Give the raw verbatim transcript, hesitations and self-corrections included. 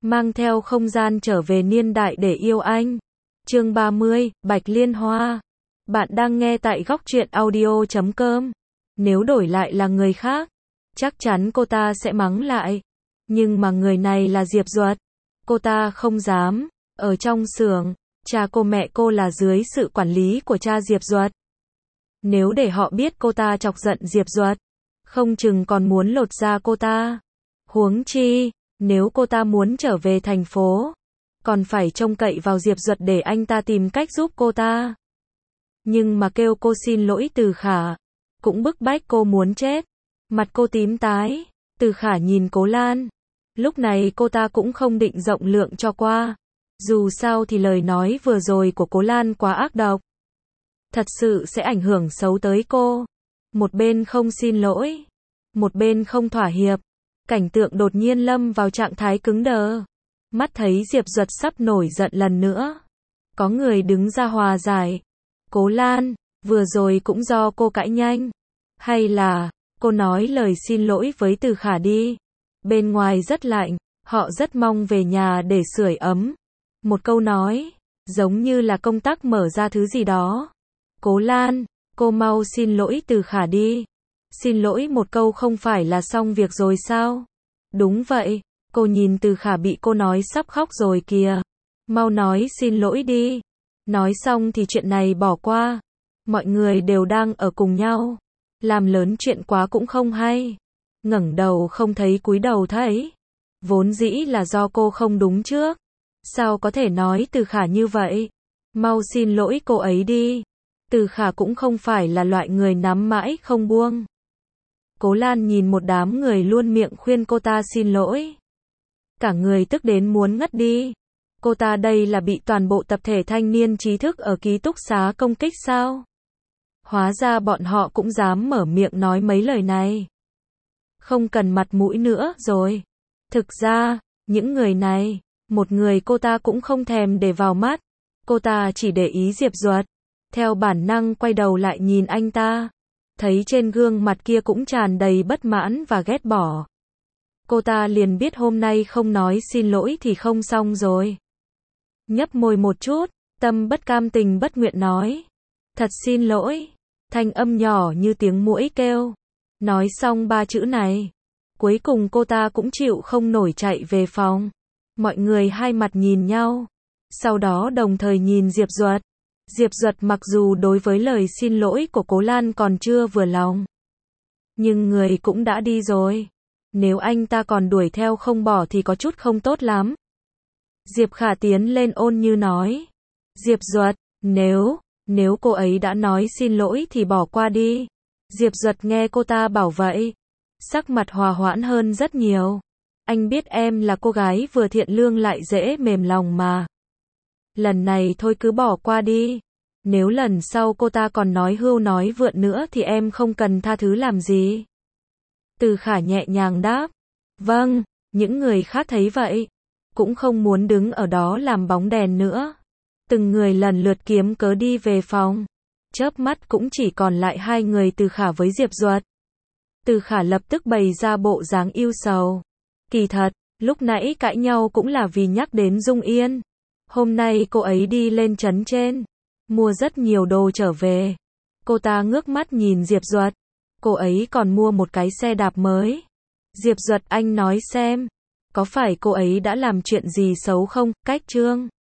mang theo không gian trở về niên đại để yêu anh. Chương ba mươi, Bạch Liên Hoa. Bạn đang nghe tại góc truyện audio chấm com. Nếu đổi lại là người khác, chắc chắn cô ta sẽ mắng lại. Nhưng mà người này là Diệp Duật. Cô ta không dám. Ở trong xưởng, cha cô mẹ cô là dưới sự quản lý của cha Diệp Duật. Nếu để họ biết cô ta chọc giận Diệp Duật, không chừng còn muốn lột da cô ta. Huống chi, nếu cô ta muốn trở về thành phố, còn phải trông cậy vào Diệp Duật để anh ta tìm cách giúp cô ta. Nhưng mà kêu cô xin lỗi Từ Khả, cũng bức bách cô muốn chết. Mặt cô tím tái, Từ Khả nhìn Cố Lan. Lúc này cô ta cũng không định rộng lượng cho qua. Dù sao thì lời nói vừa rồi của Cố Lan quá ác độc. Thật sự sẽ ảnh hưởng xấu tới cô. Một bên không xin lỗi, một bên không thỏa hiệp. Cảnh tượng đột nhiên lâm vào trạng thái cứng đờ. Mắt thấy Diệp Duật sắp nổi giận lần nữa. Có người đứng ra hòa giải. Cố Lan, vừa rồi cũng do cô cãi nhanh. Hay là, cô nói lời xin lỗi với Từ Khả đi. Bên ngoài rất lạnh, họ rất mong về nhà để sưởi ấm. Một câu nói, giống như là công tắc mở ra thứ gì đó. Cố Lan, cô mau xin lỗi Từ Khả đi. Xin lỗi một câu không phải là xong việc rồi sao? Đúng vậy, cô nhìn Từ Khả bị cô nói sắp khóc rồi kìa. Mau nói xin lỗi đi. Nói xong thì chuyện này bỏ qua. Mọi người đều đang ở cùng nhau. Làm lớn chuyện quá cũng không hay. Ngẩng đầu không thấy cúi đầu thấy. Vốn dĩ là do cô không đúng trước. Sao có thể nói Từ Khả như vậy? Mau xin lỗi cô ấy đi. Từ Khả cũng không phải là loại người nắm mãi không buông. Cố Lan nhìn một đám người luôn miệng khuyên cô ta xin lỗi. Cả người tức đến muốn ngất đi. Cô ta đây là bị toàn bộ tập thể thanh niên trí thức ở ký túc xá công kích sao? Hóa ra bọn họ cũng dám mở miệng nói mấy lời này. Không cần mặt mũi nữa rồi. Thực ra, những người này, một người cô ta cũng không thèm để vào mắt. Cô ta chỉ để ý Diệp Duật. Theo bản năng quay đầu lại nhìn anh ta. Thấy trên gương mặt kia cũng tràn đầy bất mãn và ghét bỏ. Cô ta liền biết hôm nay không nói xin lỗi thì không xong rồi. Nhấp môi một chút, tâm bất cam tình bất nguyện nói. Thật xin lỗi. Thanh âm nhỏ như tiếng muỗi kêu. Nói xong ba chữ này. Cuối cùng cô ta cũng chịu không nổi chạy về phòng. Mọi người hai mặt nhìn nhau. Sau đó đồng thời nhìn Diệp Duật. Diệp Duật mặc dù đối với lời xin lỗi của Cố Lan còn chưa vừa lòng. Nhưng người cũng đã đi rồi. Nếu anh ta còn đuổi theo không bỏ thì có chút không tốt lắm. Diệp Khả tiến lên ôn như nói. Diệp Duật, nếu, nếu cô ấy đã nói xin lỗi thì bỏ qua đi. Diệp Duật nghe cô ta bảo vậy. Sắc mặt hòa hoãn hơn rất nhiều. Anh biết em là cô gái vừa thiện lương lại dễ mềm lòng mà. Lần này thôi cứ bỏ qua đi. Nếu lần sau cô ta còn nói hưu nói vượn nữa thì em không cần tha thứ làm gì. Từ Khả nhẹ nhàng đáp. Vâng, những người khác thấy vậy. Cũng không muốn đứng ở đó làm bóng đèn nữa. Từng người lần lượt kiếm cớ đi về phòng. Chớp mắt cũng chỉ còn lại hai người Từ Khả với Diệp Duật. Từ Khả lập tức bày ra bộ dáng ưu sầu. Kỳ thật, lúc nãy cãi nhau cũng là vì nhắc đến Dung Yên. Hôm nay cô ấy đi lên trấn trên, mua rất nhiều đồ trở về. Cô ta ngước mắt nhìn Diệp Duật. Cô ấy còn mua một cái xe đạp mới. Diệp Duật, anh nói xem, có phải cô ấy đã làm chuyện gì xấu không? Cách Trương